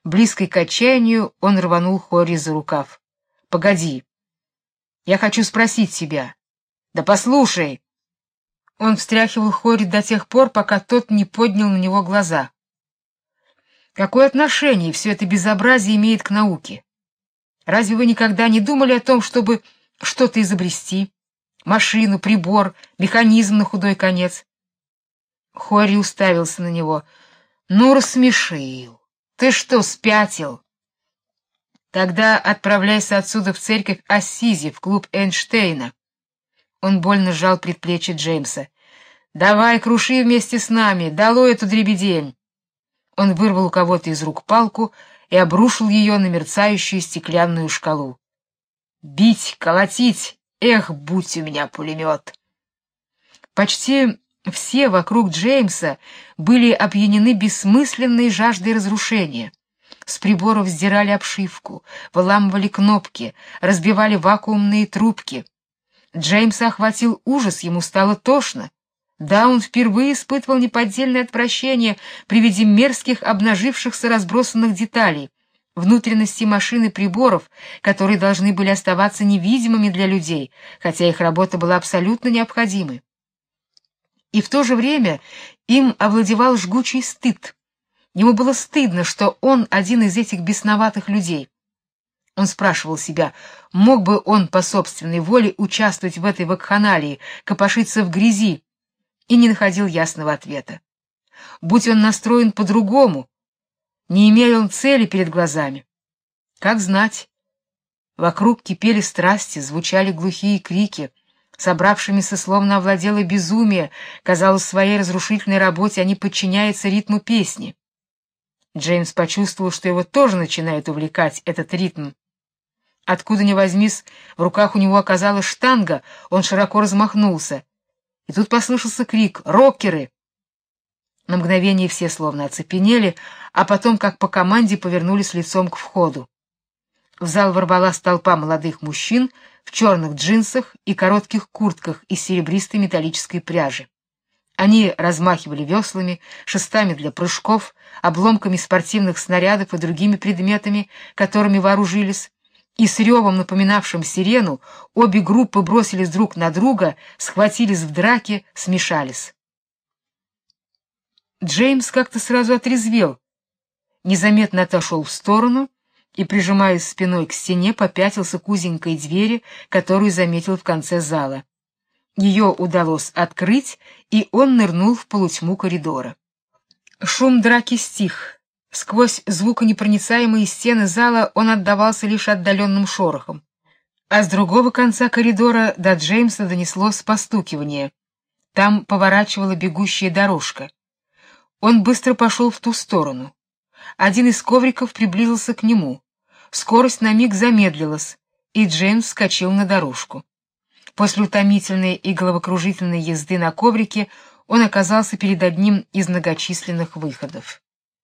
Близкий к отчаянию, он рванул Хори за рукав. «Погоди. Я хочу спросить тебя». «Да послушай!» Он встряхивал Хори до тех пор, пока тот не поднял на него глаза. «Какое отношение все это безобразие имеет к науке? Разве вы никогда не думали о том, чтобы что-то изобрести? Машину, прибор, механизм на худой конец?» Хори уставился на него. «Ну, рассмешил. Ты что, спятил? Тогда отправляйся отсюда в церковь Ассизи, в клуб Эйнштейна». Он больно сжал предплечье Джеймса. «Давай, круши вместе с нами, долой эту дребедень!» Он вырвал у кого-то из рук палку и обрушил ее на мерцающую стеклянную шкалу. «Бить, колотить! Эх, будь у меня пулемет!» Почти все вокруг Джеймса были опьянены бессмысленной жаждой разрушения. С приборов сдирали обшивку, выламывали кнопки, разбивали вакуумные трубки. Джеймса охватил ужас, ему стало тошно. Да, он впервые испытывал неподдельное отвращение при виде мерзких, обнажившихся разбросанных деталей, внутренности машин и приборов, которые должны были оставаться невидимыми для людей, хотя их работа была абсолютно необходимой. И в то же время им овладевал жгучий стыд. Ему было стыдно, что он один из этих бесноватых людей. Он спрашивал себя, мог бы он по собственной воле участвовать в этой вакханалии, копошиться в грязи, и не находил ясного ответа. Будь он настроен по-другому, не имел он цели перед глазами. Как знать? Вокруг кипели страсти, звучали глухие крики. Собравшимися словно овладело безумие, казалось, в своей разрушительной работе они подчиняются ритму песни. Джеймс почувствовал, что его тоже начинает увлекать этот ритм. Откуда ни возьмись, в руках у него оказалась штанга, он широко размахнулся. И тут послышался крик «Рокеры!». На мгновение все словно оцепенели, а потом, как по команде, повернулись лицом к входу. В зал ворвалась толпа молодых мужчин в черных джинсах и коротких куртках из серебристой металлической пряжи. Они размахивали веслами, шестами для прыжков, обломками спортивных снарядов и другими предметами, которыми вооружились, и с ревом, напоминавшим сирену, обе группы бросились друг на друга, схватились в драке, смешались. Джеймс как-то сразу отрезвел, незаметно отошел в сторону и, прижимаясь спиной к стене, попятился к узенькой двери, которую заметил в конце зала. Ее удалось открыть, и он нырнул в полутьму коридора. Шум драки стих. Сквозь звуконепроницаемые стены зала он отдавался лишь отдаленным шорохом. А с другого конца коридора до Джеймса донеслось постукивание. Там поворачивала бегущая дорожка. Он быстро пошел в ту сторону. Один из ковриков приблизился к нему. Скорость на миг замедлилась, и Джеймс вскочил на дорожку. После утомительной и головокружительной езды на коврике он оказался перед одним из многочисленных выходов.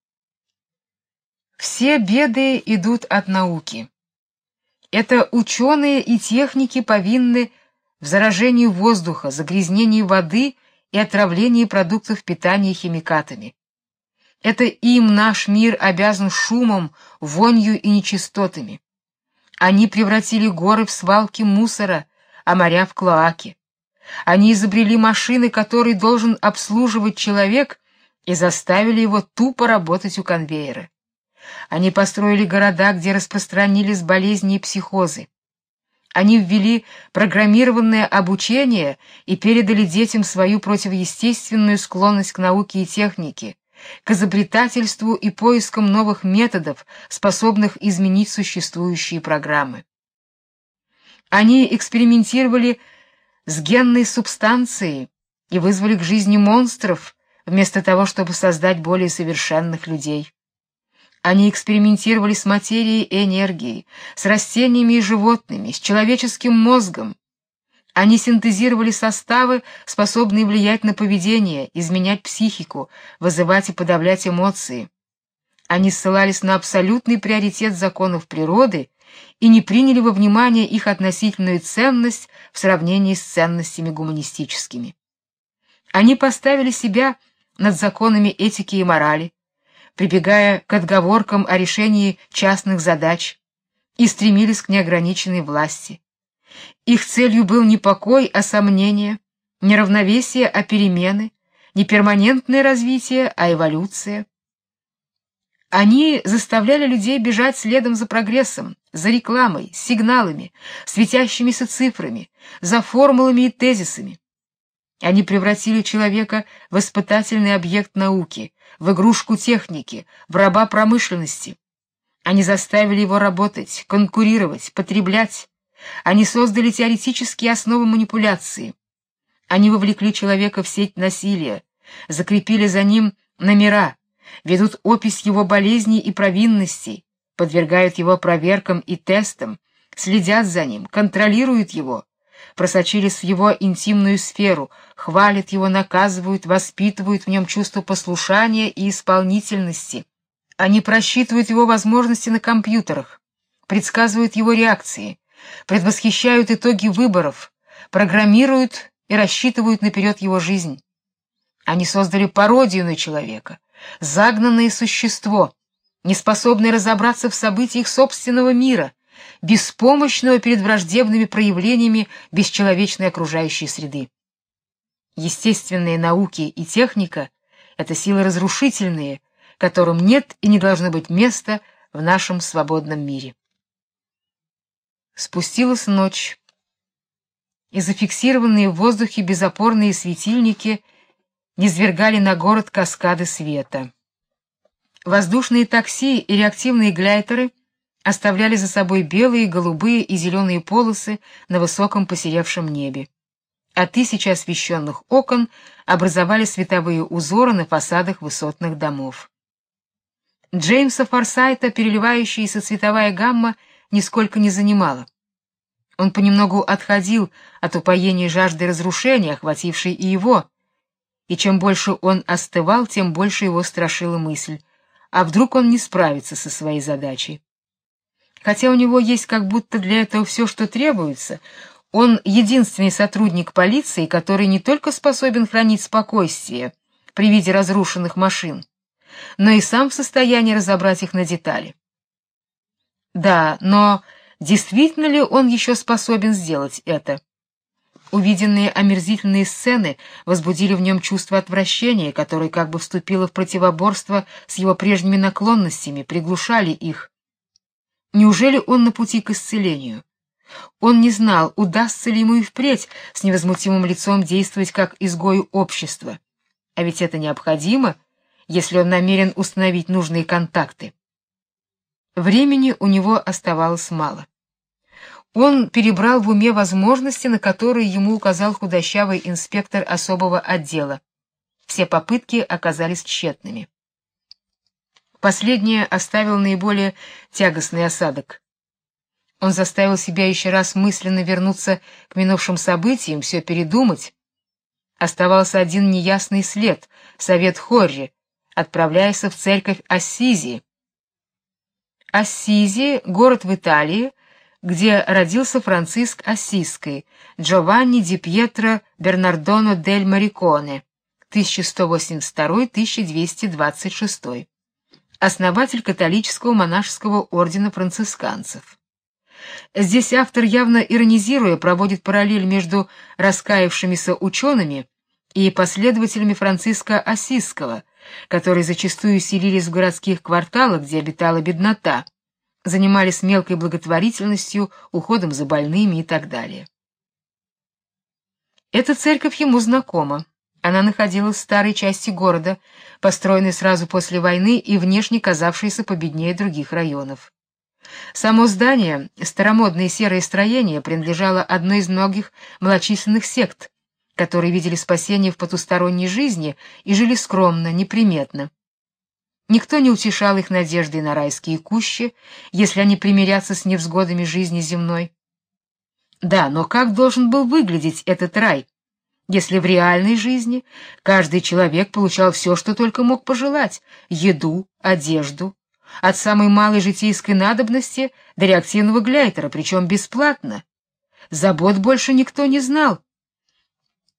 Все беды идут от науки. Это ученые и техники повинны в заражении воздуха, загрязнении воды и отравлении продуктов питания химикатами. Это им наш мир обязан шумом, вонью и нечистотами. Они превратили горы в свалки мусора, а моря в клоаки. Они изобрели машины, которые должен обслуживать человек, и заставили его тупо работать у конвейера. Они построили города, где распространились болезни и психозы. Они ввели программированное обучение и передали детям свою противоестественную склонность к науке и технике, к изобретательству и поискам новых методов, способных изменить существующие программы. Они экспериментировали с генной субстанцией и вызвали к жизни монстров, вместо того, чтобы создать более совершенных людей. Они экспериментировали с материей и энергией, с растениями и животными, с человеческим мозгом. Они синтезировали составы, способные влиять на поведение, изменять психику, вызывать и подавлять эмоции. Они ссылались на абсолютный приоритет законов природы и не приняли во внимание их относительную ценность в сравнении с ценностями гуманистическими. Они поставили себя над законами этики и морали, прибегая к отговоркам о решении частных задач, и стремились к неограниченной власти. Их целью был не покой, а сомнение, не равновесие, а перемены, не перманентное развитие, а эволюция. Они заставляли людей бежать следом за прогрессом, за рекламой, сигналами, светящимися цифрами, за формулами и тезисами. Они превратили человека в испытательный объект науки, в игрушку техники, в раба промышленности. Они заставили его работать, конкурировать, потреблять. Они создали теоретические основы манипуляции. Они вовлекли человека в сеть насилия, закрепили за ним номера, ведут опись его болезней и провинностей, подвергают его проверкам и тестам, следят за ним, контролируют его, просочились в его интимную сферу, хвалят его, наказывают, воспитывают в нем чувство послушания и исполнительности. Они просчитывают его возможности на компьютерах, предсказывают его реакции, предвосхищают итоги выборов, программируют и рассчитывают наперед его жизнь. Они создали пародию на человека, загнанное существо, неспособное разобраться в событиях собственного мира, беспомощного перед враждебными проявлениями бесчеловечной окружающей среды. Естественные науки и техника — это силы разрушительные, которым нет и не должно быть места в нашем свободном мире. Спустилась ночь, и зафиксированные в воздухе безопорные светильники низвергали на город каскады света. Воздушные такси и реактивные глайдеры оставляли за собой белые, голубые и зеленые полосы на высоком посеревшем небе, а тысячи освещенных окон образовали световые узоры на фасадах высотных домов. Джеймса Форсайта переливающаяся цветовая гамма нисколько не занимала. Он понемногу отходил от упоения жажды разрушения, охватившей и его, и чем больше он остывал, тем больше его страшила мысль: а вдруг он не справится со своей задачей? Хотя у него есть как будто для этого все, что требуется, он единственный сотрудник полиции, который не только способен хранить спокойствие при виде разрушенных машин, но и сам в состоянии разобрать их на детали. Да, но действительно ли он еще способен сделать это? Увиденные омерзительные сцены возбудили в нем чувство отвращения, которое как бы вступило в противоборство с его прежними наклонностями, приглушали их. Неужели он на пути к исцелению? Он не знал, удастся ли ему и впредь с невозмутимым лицом действовать как изгою общества. А ведь это необходимо, если он намерен установить нужные контакты. Времени у него оставалось мало. Он перебрал в уме возможности, на которые ему указал худощавый инспектор особого отдела. Все попытки оказались тщетными. Последнее оставило наиболее тягостный осадок. Он заставил себя еще раз мысленно вернуться к минувшим событиям, все передумать. Оставался один неясный след — совет Хорри, отправляясь в церковь Ассизи. Ассизи — город в Италии, где родился Франциск Ассизский, Джованни ди Пьетро Бернардоно дель Мариконе, 1182-1226, основатель католического монашеского ордена францисканцев. Здесь автор, явно иронизируя, проводит параллель между раскаявшимися учеными и последователями Франциска Ассизского, которые зачастую селились в городских кварталах, где обитала беднота, занимались мелкой благотворительностью, уходом за больными и так далее. Эта церковь ему знакома. Она находилась в старой части города, построенной сразу после войны и внешне казавшейся победнее других районов. Само здание, старомодное серое строение, принадлежало одной из многих малочисленных сект, которые видели спасение в потусторонней жизни и жили скромно, неприметно. Никто не утешал их надеждой на райские кущи, если они примирятся с невзгодами жизни земной. Да, но как должен был выглядеть этот рай, если в реальной жизни каждый человек получал все, что только мог пожелать: еду, одежду, от самой малой житейской надобности до реактивного глайдера, причем бесплатно. Забот больше никто не знал.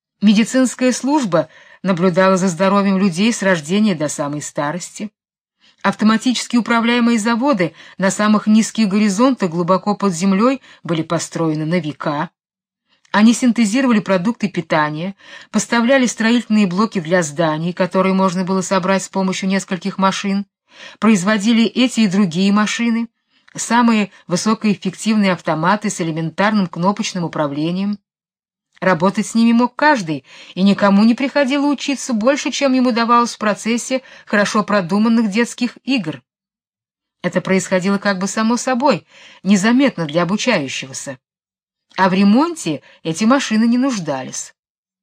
Медицинская служба наблюдала за здоровьем людей с рождения до самой старости. Автоматически управляемые заводы на самых низких горизонтах глубоко под землей были построены на века. Они синтезировали продукты питания, поставляли строительные блоки для зданий, которые можно было собрать с помощью нескольких машин, производили эти и другие машины, самые высокоэффективные автоматы с элементарным кнопочным управлением. Работать с ними мог каждый, и никому не приходило учиться больше, чем ему давалось в процессе хорошо продуманных детских игр. Это происходило как бы само собой, незаметно для обучающегося. А в ремонте эти машины не нуждались.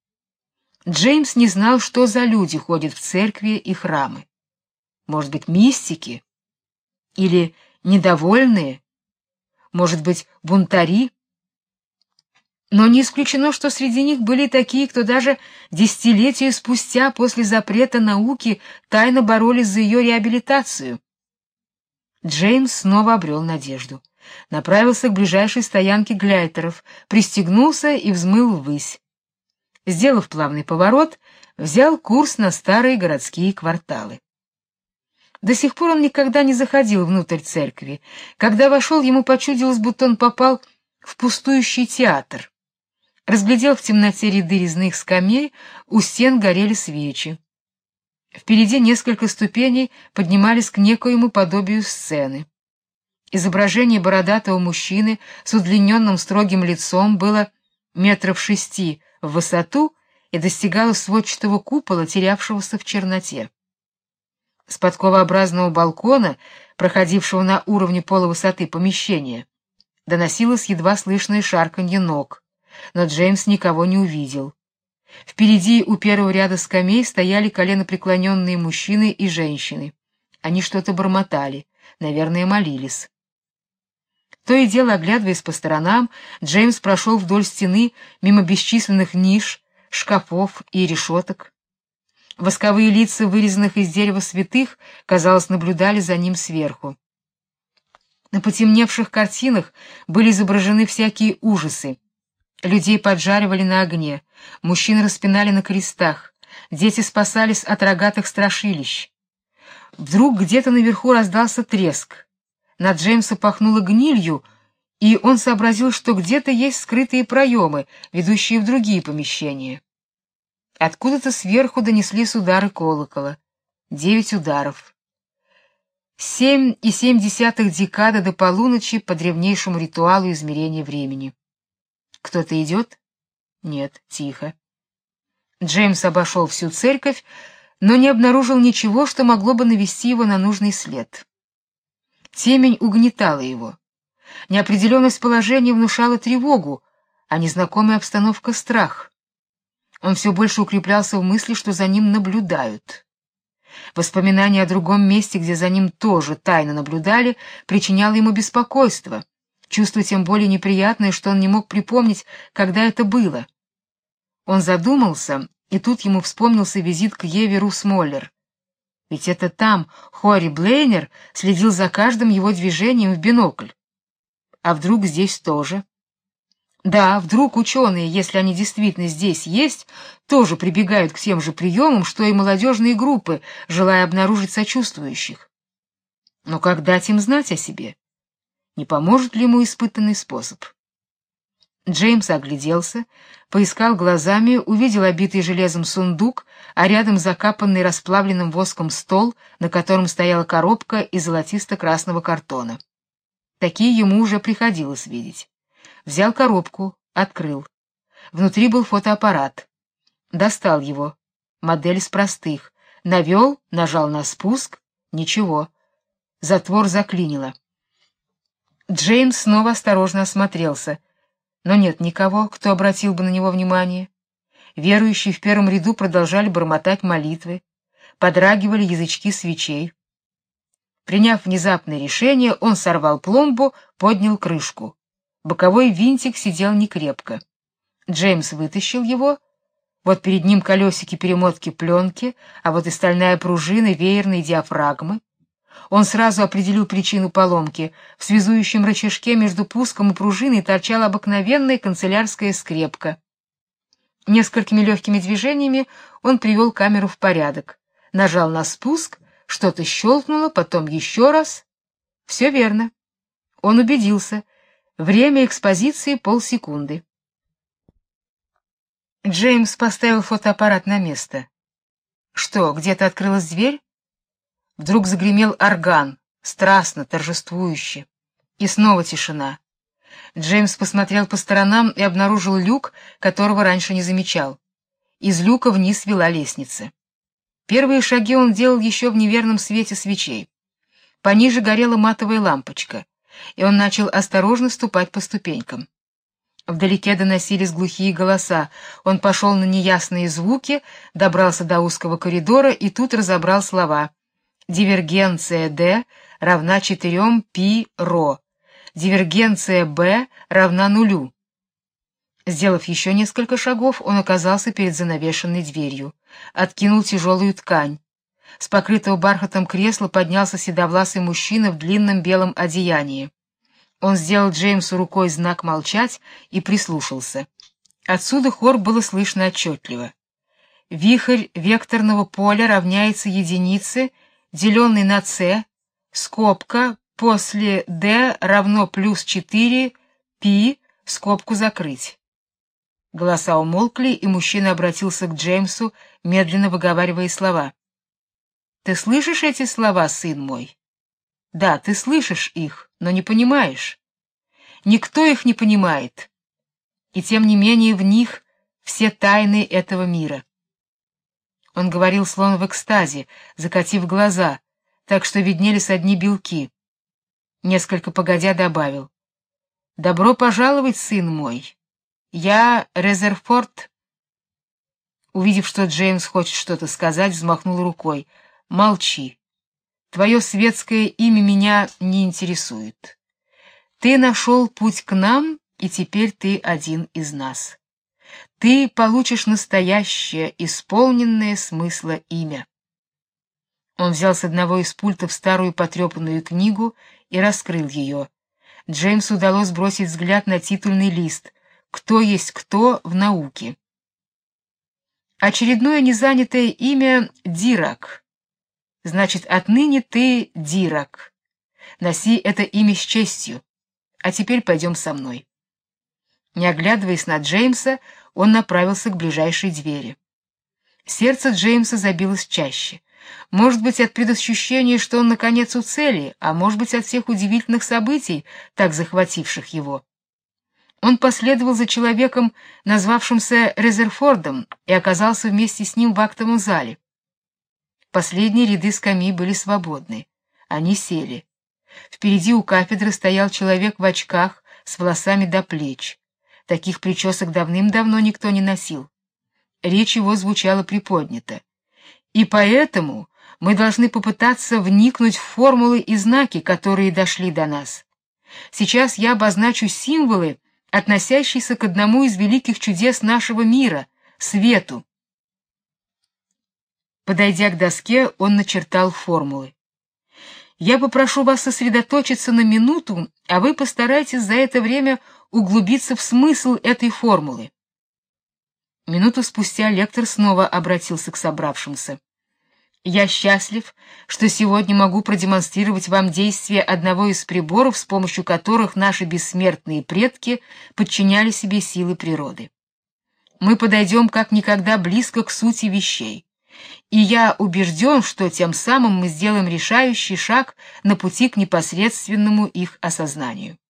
Джеймс не знал, что за люди ходят в церкви и храмы. Может быть, мистики? Или недовольные? Может быть, бунтари? Но не исключено, что среди них были такие, кто даже десятилетия спустя после запрета науки тайно боролись за ее реабилитацию. Джеймс снова обрел надежду. Направился к ближайшей стоянке глайтеров, пристегнулся и взмыл ввысь. Сделав плавный поворот, взял курс на старые городские кварталы. До сих пор он никогда не заходил внутрь церкви. Когда вошел, ему почудилось, будто он попал в пустующий театр. Разглядел в темноте ряды резных скамей, у стен горели свечи. Впереди несколько ступеней поднимались к некоему подобию сцены. Изображение бородатого мужчины с удлиненным строгим лицом было 6 метров в высоту и достигало сводчатого купола, терявшегося в черноте. С подковообразного балкона, проходившего на уровне полувысоты помещения, доносилось едва слышное шарканье ног, но Джеймс никого не увидел. Впереди у первого ряда скамей стояли коленопреклоненные мужчины и женщины. Они что-то бормотали, наверное, молились. То и дело, оглядываясь по сторонам, Джеймс прошел вдоль стены мимо бесчисленных ниш, шкафов и решеток. Восковые лица вырезанных из дерева святых, казалось, наблюдали за ним сверху. На потемневших картинах были изображены всякие ужасы. Людей поджаривали на огне, мужчин распинали на крестах, дети спасались от рогатых страшилищ. Вдруг где-то наверху раздался треск. На Джеймса пахнуло гнилью, и он сообразил, что где-то есть скрытые проемы, ведущие в другие помещения. Откуда-то сверху донеслись удары колокола. 9 ударов. 7,7 декады до полуночи по древнейшему ритуалу измерения времени. Кто-то идет? Нет, тихо. Джеймс обошел всю церковь, но не обнаружил ничего, что могло бы навести его на нужный след. Темень угнетала его. Неопределенность положения внушала тревогу, а незнакомая обстановка — страх. Он все больше укреплялся в мысли, что за ним наблюдают. Воспоминание о другом месте, где за ним тоже тайно наблюдали, причиняло ему беспокойство, чувство тем более неприятное, что он не мог припомнить, когда это было. Он задумался, и тут ему вспомнился визит к Еве Рус-Моллер. Ведь это там Хори Блейнер следил за каждым его движением в бинокль. А вдруг здесь тоже? Да, вдруг ученые, если они действительно здесь есть, тоже прибегают к тем же приемам, что и молодежные группы, желая обнаружить сочувствующих. Но как дать им знать о себе? Не поможет ли ему испытанный способ? Джеймс огляделся, поискал глазами, увидел обитый железом сундук, а рядом закапанный расплавленным воском стол, на котором стояла коробка из золотисто-красного картона. Такие ему уже приходилось видеть. Взял коробку, открыл. Внутри был фотоаппарат. Достал его. Модель из простых. Навел, нажал на спуск. Ничего. Затвор заклинило. Джеймс снова осторожно осмотрелся. Но нет никого, кто обратил бы на него внимание. Верующие в первом ряду продолжали бормотать молитвы, подрагивали язычки свечей. Приняв внезапное решение, он сорвал пломбу, поднял крышку. Боковой винтик сидел некрепко. Джеймс вытащил его. Вот перед ним колесики перемотки пленки, а вот и стальная пружина веерной диафрагмы. Он сразу определил причину поломки. В связующем рычажке между пуском и пружиной торчала обыкновенная канцелярская скрепка. Несколькими легкими движениями он привел камеру в порядок. Нажал на спуск, Что-то щелкнуло, потом еще раз. Все верно. Он убедился. Время экспозиции полсекунды. Джеймс поставил фотоаппарат на место. Что, где-то открылась дверь? Вдруг загремел орган, страстно, торжествующе. И снова тишина. Джеймс посмотрел по сторонам и обнаружил люк, которого раньше не замечал. Из люка вниз вела лестница. Первые шаги он делал еще в неверном свете свечей. Пониже горела матовая лампочка, и он начал осторожно ступать по ступенькам. Вдалеке доносились глухие голоса. Он пошел на неясные звуки, добрался до узкого коридора и тут разобрал слова. Дивергенция D равна 4 π-ρ. Дивергенция B равна 0. Сделав еще несколько шагов, он оказался перед занавешенной дверью. Откинул тяжелую ткань. С покрытого бархатом кресла поднялся седовласый мужчина в длинном белом одеянии. Он сделал Джеймсу рукой знак молчать и прислушался. Отсюда хор было слышно отчетливо. Вихрь векторного поля равняется единице, деленной на c, скобка, после d равно плюс 4 π, скобку закрыть. Голоса умолкли, и мужчина обратился к Джеймсу, медленно выговаривая слова. «Ты слышишь эти слова, сын мой?» «Да, ты слышишь их, но не понимаешь. Никто их не понимает. И тем не менее в них все тайны этого мира». Он говорил словно в экстазе, закатив глаза, так что виднелись одни белки. Несколько погодя добавил: «Добро пожаловать, сын мой. Я Резерфорд». Увидев, что Джеймс хочет что-то сказать, взмахнул рукой. «Молчи. Твое светское имя меня не интересует. Ты нашел путь к нам, и теперь ты один из нас. Ты получишь настоящее, исполненное смысла имя». Он взял с одного из пультов старую потрепанную книгу и раскрыл ее. Джеймсу удалось бросить взгляд на титульный лист «Кто есть кто в науке». Очередное незанятое имя Дирак. Значит, отныне ты Дирак. Носи это имя с честью. А теперь пойдем со мной. Не оглядываясь на Джеймса, он направился к ближайшей двери. Сердце Джеймса забилось чаще. Может быть, от предощущения, что он наконец у цели, а может быть, от всех удивительных событий, так захвативших его. Он последовал за человеком, назвавшимся Резерфордом, и оказался вместе с ним в актовом зале. Последние ряды скамей были свободны. Они сели. Впереди у кафедры стоял человек в очках с волосами до плеч. Таких причесок давным-давно никто не носил. Речь его звучала приподнято. И поэтому мы должны попытаться вникнуть в формулы и знаки, которые дошли до нас. Сейчас я обозначу символы, относящиеся к одному из великих чудес нашего мира — свету. Подойдя к доске, он начертал формулы. Я попрошу вас сосредоточиться на минуту, а вы постарайтесь за это время углубиться в смысл этой формулы. Минуту спустя лектор снова обратился к собравшимся. Я счастлив, что сегодня могу продемонстрировать вам действие одного из приборов, с помощью которых наши бессмертные предки подчиняли себе силы природы. Мы подойдем как никогда близко к сути вещей, и я убежден, что тем самым мы сделаем решающий шаг на пути к непосредственному их осознанию.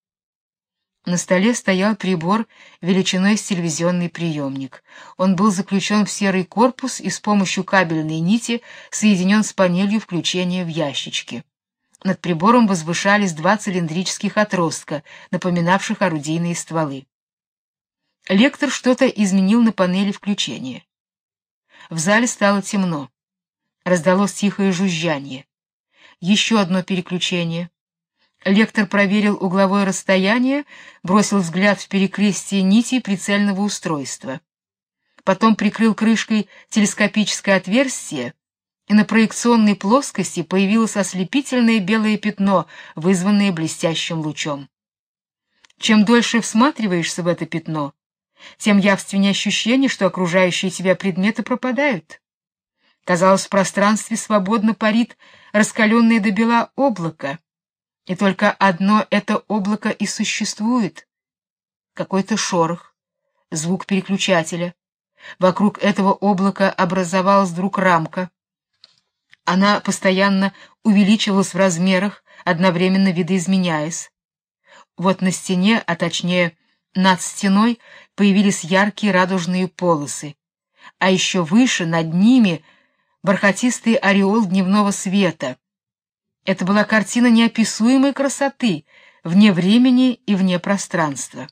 На столе стоял прибор величиной с телевизионный приемник. Он был заключен в серый корпус и с помощью кабельной нити соединен с панелью включения в ящичке. Над прибором возвышались 2 цилиндрических отростка, напоминавших орудийные стволы. Лектор что-то изменил на панели включения. В зале стало темно. Раздалось тихое жужжание. Еще одно переключение. Лектор проверил угловое расстояние, бросил взгляд в перекрестие нитей прицельного устройства. Потом прикрыл крышкой телескопическое отверстие, и на проекционной плоскости появилось ослепительное белое пятно, вызванное блестящим лучом. Чем дольше всматриваешься в это пятно, тем явственнее ощущение, что окружающие тебя предметы пропадают. Казалось, в пространстве свободно парит раскаленное до бела облако, и только одно это облако и существует. Какой-то шорох, звук переключателя. Вокруг этого облака образовалась вдруг рамка. Она постоянно увеличивалась в размерах, одновременно видоизменяясь. Вот на стене, а точнее над стеной, появились яркие радужные полосы, а еще выше, над ними, бархатистый ореол дневного света. Это была картина неописуемой красоты, вне времени и вне пространства.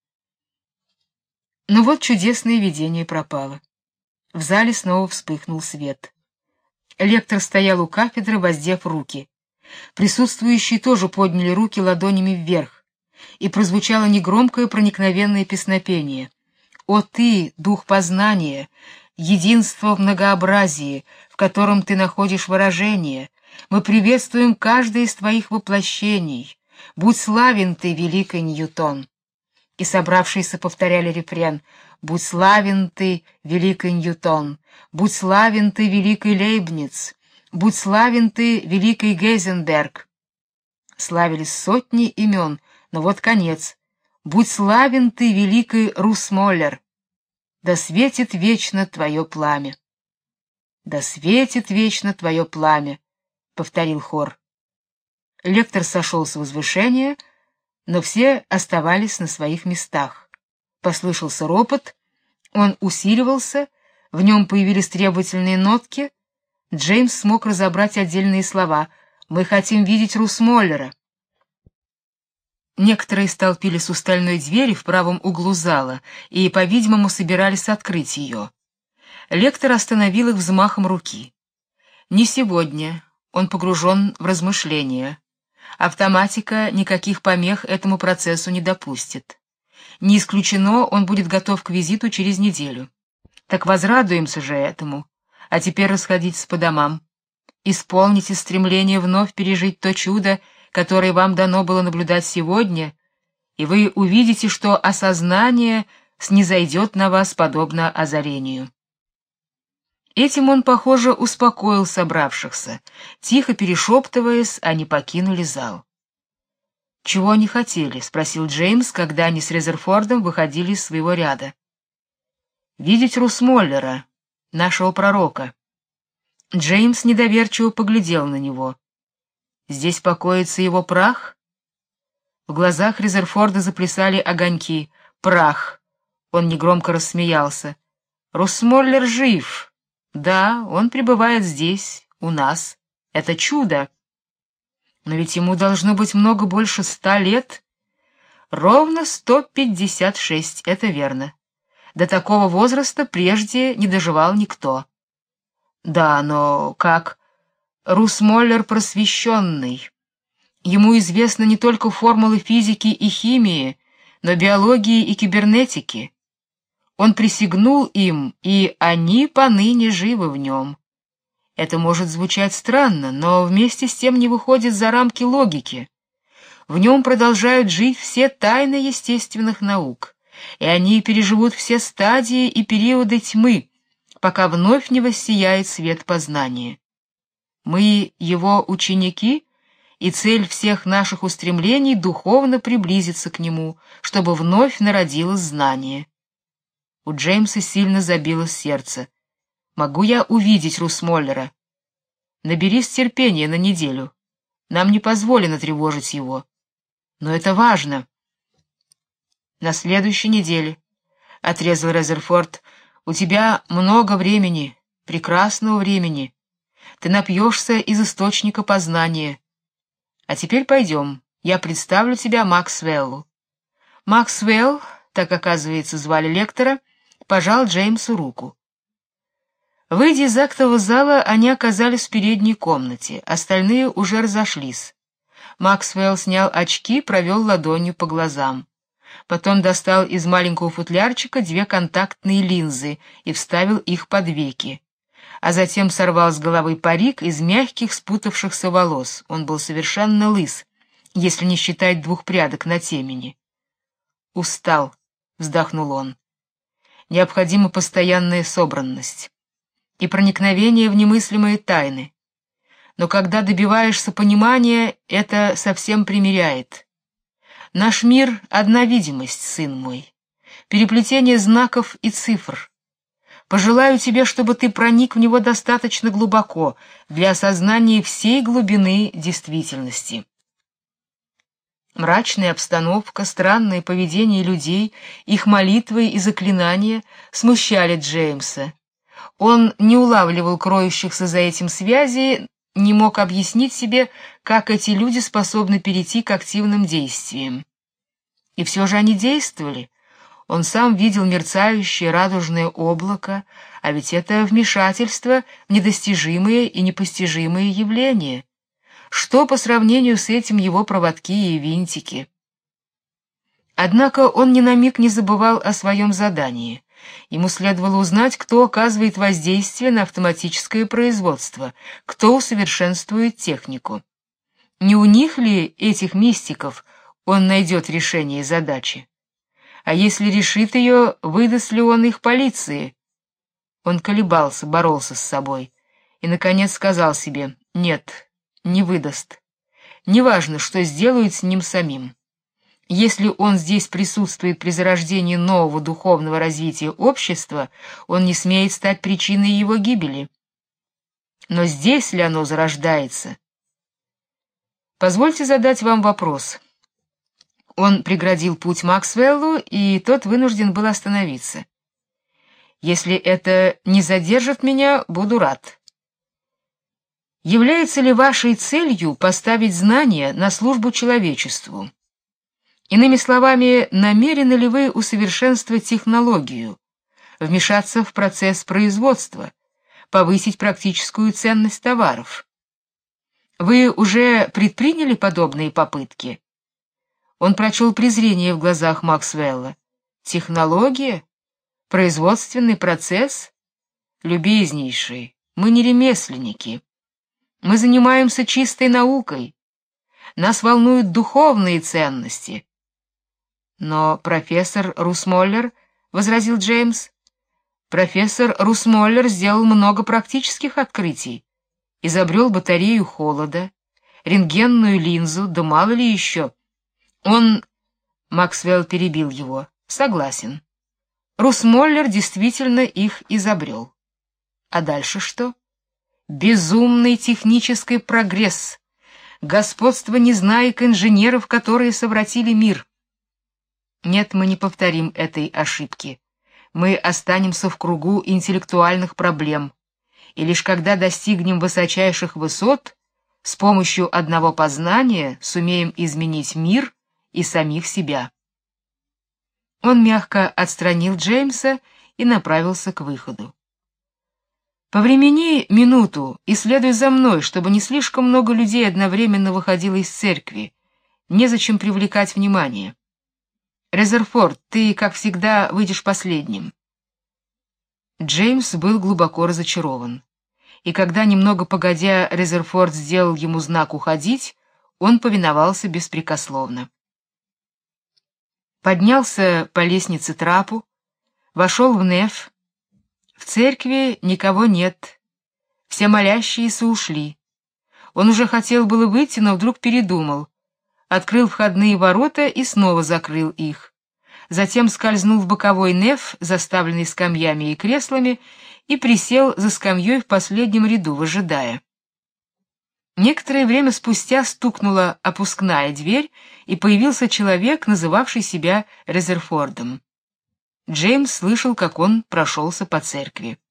Но вот чудесное видение пропало. В зале снова вспыхнул свет. Лектор стоял у кафедры, воздев руки. Присутствующие тоже подняли руки ладонями вверх, и прозвучало негромкое проникновенное песнопение. «О ты, дух познания, единство в многообразии, в котором ты находишь выражение, мы приветствуем каждое из твоих воплощений. Будь славен ты, великий Ньютон!» И собравшиеся повторяли рефрен: «Будь славен ты, великий Ньютон! Будь славен ты, великий Лейбниц! Будь славен ты, великий Гейзенберг!» Славились сотни имен, но вот конец. «Будь славен ты, великий Русмоллер! Да светит вечно твое пламя!» «Да светит вечно твое пламя!» — повторил хор. Лектор сошел с возвышения, но все оставались на своих местах. Послышался ропот, он усиливался, в нем появились требовательные нотки. Джеймс смог разобрать отдельные слова: «Мы хотим видеть Русмоллера». Некоторые столпились у стальной двери в правом углу зала и, по-видимому, собирались открыть ее. Лектор остановил их взмахом руки. «Не сегодня», он погружен в размышления. Автоматика никаких помех этому процессу не допустит. Не исключено, он будет готов к визиту через неделю. Так возрадуемся же этому. А теперь расходитесь по домам. Исполните стремление вновь пережить то чудо, которое вам дано было наблюдать сегодня, и вы увидите, что осознание снизойдет на вас подобно озарению. Этим он, похоже, успокоил собравшихся. Тихо перешептываясь, они покинули зал. «Чего они хотели?» — спросил Джеймс, когда они с Резерфордом выходили из своего ряда. «Видеть Русмоллера, нашего пророка». Джеймс недоверчиво поглядел на него. «Здесь покоится его прах?» В глазах Резерфорда заплясали огоньки. «Прах!» — он негромко рассмеялся. «Русмоллер жив!» Да, он пребывает здесь, у нас. Это чудо. Но ведь ему должно быть много больше 100 лет. Ровно 156, это верно. До такого возраста прежде не доживал никто. Да, но как? Русмоллер просвещенный. Ему известны не только формулы физики и химии, но биологии и кибернетики. Он присягнул им, и они поныне живы в нем. Это может звучать странно, но вместе с тем не выходит за рамки логики. В нем продолжают жить все тайны естественных наук, и они переживут все стадии и периоды тьмы, пока вновь не воссияет свет познания. Мы его ученики, и цель всех наших устремлений духовно приблизиться к нему, чтобы вновь народилось знание. У Джеймса сильно забилось сердце. «Могу я увидеть Русмоллера?» «Наберись терпения на неделю. Нам не позволено тревожить его. Но это важно». «На следующей неделе», — отрезал Резерфорд, — «у тебя много времени, прекрасного времени. Ты напьешься из источника познания. А теперь пойдем, я представлю тебя Максвеллу». Максвелл, так, оказывается, звали лектора, пожал Джеймсу руку. Выйдя из актового зала, они оказались в передней комнате, остальные уже разошлись. Максвелл снял очки, провел ладонью по глазам. Потом достал из маленького футлярчика 2 контактные линзы и вставил их под веки. А затем сорвал с головы парик из мягких спутавшихся волос. Он был совершенно лыс, если не считать 2 прядок на темени. «Устал», — вздохнул он. «Необходима постоянная собранность. и проникновение в немыслимые тайны. Но когда добиваешься понимания, это совсем примиряет. Наш мир — одна видимость, сын мой, переплетение знаков и цифр. Пожелаю тебе, чтобы ты проник в него достаточно глубоко для осознания всей глубины действительности. Мрачная обстановка, странное поведение людей, их молитвы и заклинания смущали Джеймса. Он не улавливал кроющихся за этим связей, не мог объяснить себе, как эти люди способны перейти к активным действиям. И все же они действовали. Он сам видел мерцающее радужное облако, а ведь это вмешательство в недостижимые и непостижимые явления. Что по сравнению с этим его проводки и винтики? Однако он ни на миг не забывал о своем задании. Ему следовало узнать, кто оказывает воздействие на автоматическое производство, кто усовершенствует технику. Не у них ли, этих мистиков, он найдет решение задачи? А если решит ее, выдаст ли он их полиции? Он колебался, боролся с собой и, наконец, сказал себе: «Нет, не выдаст. Неважно, что сделают с ним самим. Если он здесь присутствует при зарождении нового духовного развития общества, он не смеет стать причиной его гибели. Но здесь ли оно зарождается? Позвольте задать вам вопрос». Он преградил путь Максвеллу, и тот вынужден был остановиться. «Если это не задержит меня, буду рад. Является ли вашей целью поставить знания на службу человечеству? Иными словами, намерены ли вы усовершенствовать технологию, вмешаться в процесс производства, повысить практическую ценность товаров? Вы уже предприняли подобные попытки?» Он прочел презрение в глазах Максвелла. «Технология? Производственный процесс? Любезнейший, мы не ремесленники. Мы занимаемся чистой наукой. Нас волнуют духовные ценности». «Но профессор Русмоллер, — возразил Джеймс, — профессор Русмоллер сделал много практических открытий, изобрел батарею холода, рентгенную линзу, да мало ли еще. Он...» Максвелл перебил его. «Согласен. Русмоллер действительно их изобрел. А дальше что? Безумный технический прогресс, господство незнаек инженеров, которые совратили мир. Нет, мы не повторим этой ошибки. Мы останемся в кругу интеллектуальных проблем, и лишь когда достигнем высочайших высот, с помощью одного познания сумеем изменить мир и самих себя». Он мягко отстранил Джеймса и направился к выходу. «Повремени минуту и следуй за мной, чтобы не слишком много людей одновременно выходило из церкви. Незачем привлекать внимание. Резерфорд, ты, как всегда, выйдешь последним». Джеймс был глубоко разочарован, и когда, немного погодя, Резерфорд сделал ему знак уходить, он повиновался беспрекословно. Поднялся по лестнице трапу, вошел в неф. В церкви никого нет, все молящиеся ушли. Он уже хотел было выйти, но вдруг передумал, открыл входные ворота и снова закрыл их. Затем скользнул в боковой неф, заставленный скамьями и креслами, и присел за скамьей в последнем ряду, выжидая. Некоторое время спустя стукнула опускная дверь, и появился человек, называвший себя Резерфордом. Джеймс слышал, как он прошелся по церкви.